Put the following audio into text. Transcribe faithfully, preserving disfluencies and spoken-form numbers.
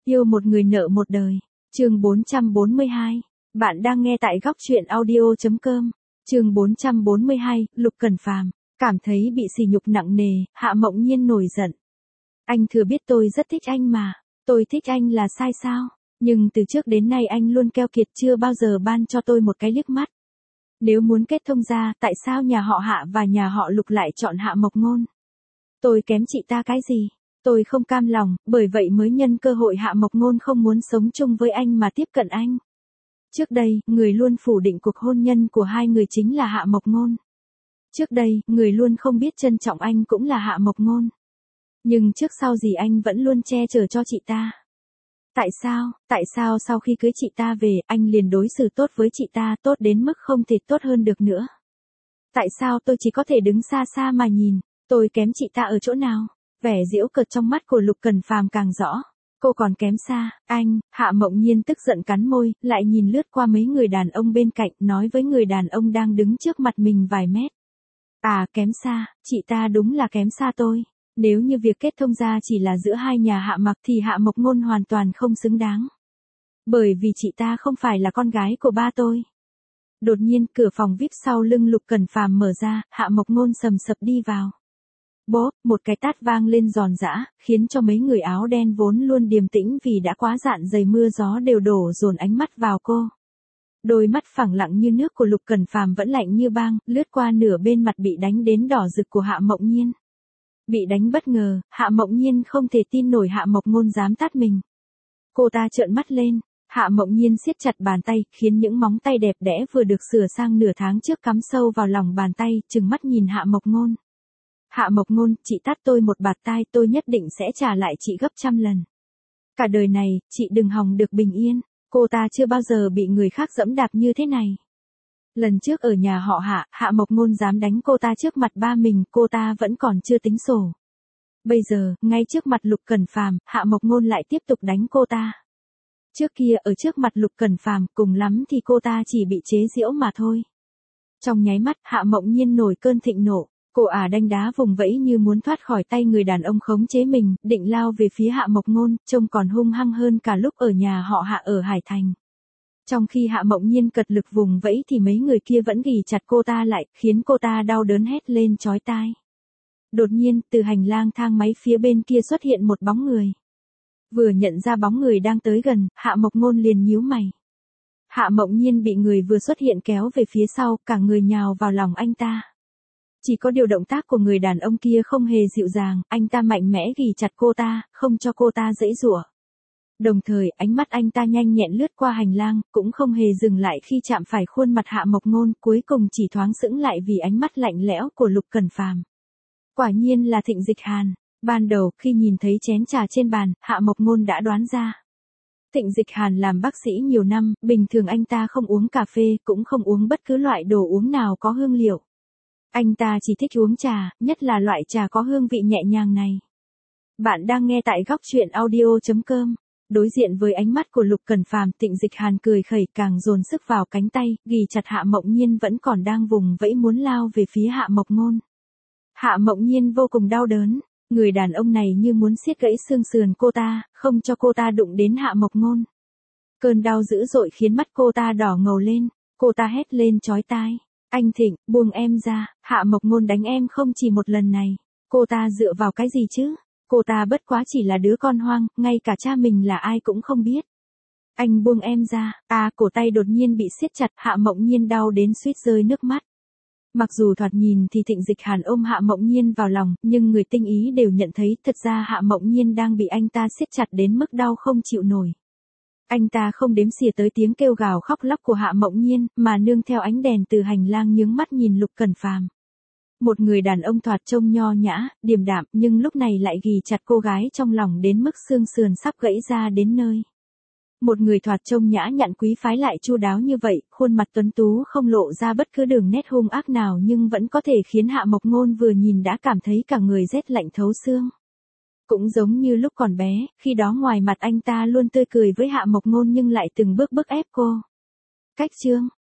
Yêu một người nợ một đời. Chương bốn trăm bốn mươi hai. Bạn đang nghe tại góc truyện audio chấm com. Chương bốn trăm bốn mươi hai, Lục Cẩn Phàm. Cảm thấy bị sỉ nhục nặng nề, Hạ Mộng Nhiên nổi giận. Anh thừa biết tôi rất thích anh mà. Tôi thích anh là sai sao? Nhưng từ trước đến nay anh luôn keo kiệt, chưa bao giờ ban cho tôi một cái liếc mắt. Nếu muốn kết thông ra, tại sao nhà họ Hạ và nhà họ Lục lại chọn Hạ Mộc Ngôn? Tôi kém chị ta cái gì? Tôi không cam lòng, bởi vậy mới nhân cơ hội Hạ Mộc Ngôn không muốn sống chung với anh mà tiếp cận anh. Trước đây, người luôn phủ định cuộc hôn nhân của hai người chính là Hạ Mộc Ngôn. Trước đây, người luôn không biết trân trọng anh cũng là Hạ Mộc Ngôn. Nhưng trước sau gì anh vẫn luôn che chở cho chị ta. Tại sao, tại sao sau khi cưới chị ta về, anh liền đối xử tốt với chị ta, tốt đến mức không thể tốt hơn được nữa? Tại sao tôi chỉ có thể đứng xa xa mà nhìn, tôi kém chị ta ở chỗ nào? Vẻ giễu cợt trong mắt của Lục Cẩn Phàm càng rõ. Cô còn kém xa, anh. Hạ Mộng Nhiên tức giận cắn môi, lại nhìn lướt qua mấy người đàn ông bên cạnh, nói với người đàn ông đang đứng trước mặt mình vài mét. À, kém xa, chị ta đúng là kém xa tôi. Nếu như việc kết thông ra chỉ là giữa hai nhà Hạ Mặc thì Hạ Mộc Ngôn hoàn toàn không xứng đáng. Bởi vì chị ta không phải là con gái của ba tôi. Đột nhiên, cửa phòng vi ai pi sau lưng Lục Cẩn Phàm mở ra, Hạ Mộc Ngôn sầm sập đi vào. Bốp, một cái tát vang lên giòn giã, khiến cho mấy người áo đen vốn luôn điềm tĩnh vì đã quá dạn dày mưa gió đều đổ dồn ánh mắt vào cô. Đôi mắt phẳng lặng như nước của Lục Cẩn Phàm vẫn lạnh như băng, lướt qua nửa bên mặt bị đánh đến đỏ rực của Hạ Mộng Nhiên. Bị đánh bất ngờ, Hạ Mộng Nhiên không thể tin nổi Hạ Mộc Ngôn dám tát mình. Cô ta trợn mắt lên, Hạ Mộng Nhiên siết chặt bàn tay, khiến những móng tay đẹp đẽ vừa được sửa sang nửa tháng trước cắm sâu vào lòng bàn tay, trừng mắt nhìn Hạ Mộc Ngôn. Hạ Mộc Ngôn, chị tát tôi một bạt tai, tôi nhất định sẽ trả lại chị gấp trăm lần. Cả đời này, chị đừng hòng được bình yên. Cô ta chưa bao giờ bị người khác giẫm đạp như thế này. Lần trước ở nhà họ Hạ, Hạ Mộc Ngôn dám đánh cô ta trước mặt ba mình, cô ta vẫn còn chưa tính sổ. Bây giờ, ngay trước mặt Lục Cẩn Phàm, Hạ Mộc Ngôn lại tiếp tục đánh cô ta. Trước kia ở trước mặt Lục Cẩn Phàm, cùng lắm thì cô ta chỉ bị chế giễu mà thôi. Trong nháy mắt, Hạ Mộng Nhiên nổi cơn thịnh nộ. Cô ả đanh đá vùng vẫy như muốn thoát khỏi tay người đàn ông khống chế mình, định lao về phía Hạ Mộc Ngôn, trông còn hung hăng hơn cả lúc ở nhà họ Hạ ở Hải Thành. Trong khi Hạ Mộng Nhiên cật lực vùng vẫy thì mấy người kia vẫn ghì chặt cô ta lại, khiến cô ta đau đớn hét lên chói tai. Đột nhiên, từ hành lang thang máy phía bên kia xuất hiện một bóng người. Vừa nhận ra bóng người đang tới gần, Hạ Mộc Ngôn liền nhíu mày. Hạ Mộng Nhiên bị người vừa xuất hiện kéo về phía sau, cả người nhào vào lòng anh ta. Chỉ có điều động tác của người đàn ông kia không hề dịu dàng, anh ta mạnh mẽ ghì chặt cô ta, không cho cô ta giãy giụa. Đồng thời, ánh mắt anh ta nhanh nhẹn lướt qua hành lang, cũng không hề dừng lại khi chạm phải khuôn mặt Hạ Mộc Ngôn, cuối cùng chỉ thoáng sững lại vì ánh mắt lạnh lẽo của Lục Cẩn Phàm. Quả nhiên là Thịnh Dịch Hàn. Ban đầu, khi nhìn thấy chén trà trên bàn, Hạ Mộc Ngôn đã đoán ra. Thịnh Dịch Hàn làm bác sĩ nhiều năm, bình thường anh ta không uống cà phê, cũng không uống bất cứ loại đồ uống nào có hương liệu. Anh ta chỉ thích uống trà, nhất là loại trà có hương vị nhẹ nhàng này. Bạn đang nghe tại góc truyện audio chấm com. Đối diện với ánh mắt của Lục Cẩn Phàm, Thịnh Dịch Hàn cười khẩy càng dồn sức vào cánh tay, ghì chặt Hạ Mộng Nhiên vẫn còn đang vùng vẫy muốn lao về phía Hạ Mộc Ngôn. Hạ Mộng Nhiên vô cùng đau đớn, người đàn ông này như muốn siết gãy xương sườn cô ta, không cho cô ta đụng đến Hạ Mộc Ngôn. Cơn đau dữ dội khiến mắt cô ta đỏ ngầu lên, cô ta hét lên chói tai. Anh Thịnh, buông em ra, Hạ Mộc Ngôn đánh em không chỉ một lần này. Cô ta dựa vào cái gì chứ? Cô ta bất quá chỉ là đứa con hoang, ngay cả cha mình là ai cũng không biết. Anh buông em ra, à, cổ tay đột nhiên bị siết chặt, Hạ Mộng Nhiên đau đến suýt rơi nước mắt. Mặc dù thoạt nhìn thì Thịnh Dịch Hàn ôm Hạ Mộng Nhiên vào lòng, nhưng người tinh ý đều nhận thấy thật ra Hạ Mộng Nhiên đang bị anh ta siết chặt đến mức đau không chịu nổi. Anh ta không đếm xỉa tới tiếng kêu gào khóc lóc của Hạ Mộng Nhiên, mà nương theo ánh đèn từ hành lang nhướng mắt nhìn Lục Cẩn Phàm. Một người đàn ông thoạt trông nho nhã, điềm đạm, nhưng lúc này lại ghì chặt cô gái trong lòng đến mức xương sườn sắp gãy ra đến nơi. Một người thoạt trông nhã nhặn quý phái lại chu đáo như vậy, khuôn mặt tuấn tú không lộ ra bất cứ đường nét hung ác nào nhưng vẫn có thể khiến Hạ Mộc Ngôn vừa nhìn đã cảm thấy cả người rét lạnh thấu xương. Cũng giống như lúc còn bé, khi đó ngoài mặt anh ta luôn tươi cười với Hạ Mộc Ngôn nhưng lại từng bước bức ép cô. Cách chương,